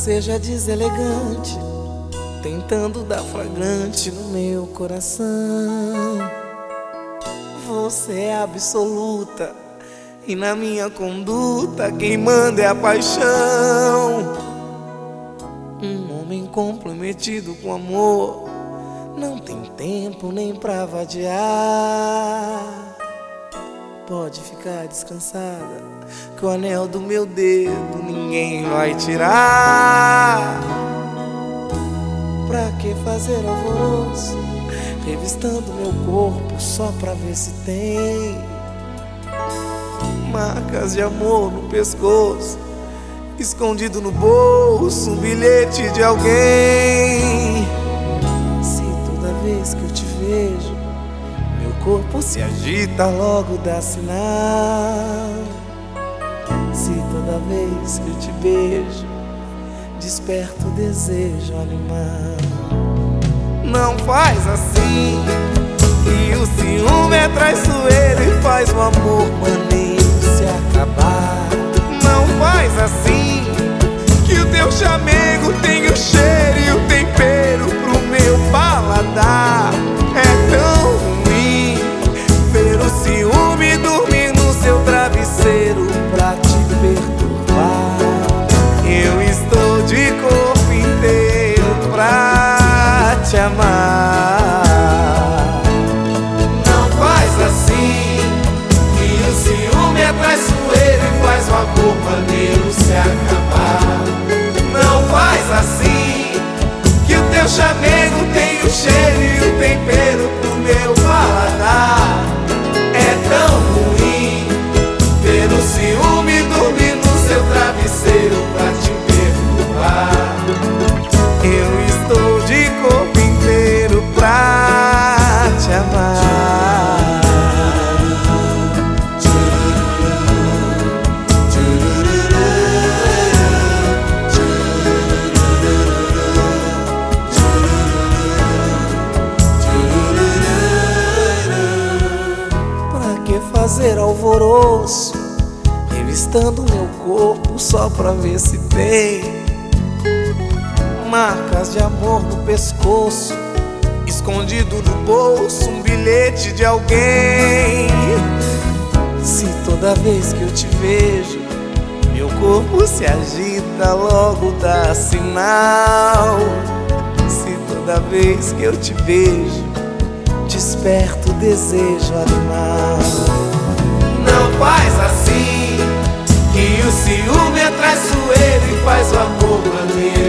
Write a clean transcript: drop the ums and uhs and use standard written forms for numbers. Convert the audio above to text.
seja deselegante, tentando dar flagrante no meu coração. Você é absoluta e na minha conduta quem manda é a paixão. Um homem comprometido com amor não tem tempo nem pra vadiar. Pode ficar descansada, que o anel do meu dedo ninguém vai tirar. Pra que fazer alvoroço, revistando meu corpo só pra ver se tem marcas de amor no pescoço, escondido no bolso um bilhete de alguém. Se toda vez que eu te vejo meu corpo se agita, logo dá sinal. Se toda vez que eu te beijo desperta o desejo animal. Não faz assim, que o ciúme é traiçoeiro e faz o amor maneiro se acabar. Não faz assim, que o teu chamego tem o cheiro e o tempero pro meu paladar. É tão ruim ver o ciúme dormir no seu travesseiro pra te perturbar. Eu estou de corpo inteiro pra te amar. Não faz assim, que o ciúme é traiçoeiro e faz o amor maneiro se acabar. Não faz assim, que o teu chamego tem o cheiro e o tempero pro meu paladar. É tão ruim ver o ciúme dormir no seu travesseiro pra te perturbar. Eu estou de corpo inteiro pra te amar. Pra que fazer alvoroço, revistando meu corpo só pra ver se tem marcas de amor no pescoço, escondido no bolso um bilhete de alguém. Se toda vez que eu te vejo meu corpo se agita, logo dá sinal. Se toda vez que eu te beijo desperta o desejo animal. Não faz assim, que o ciúme é traiçoeiro e faz o amor maneiro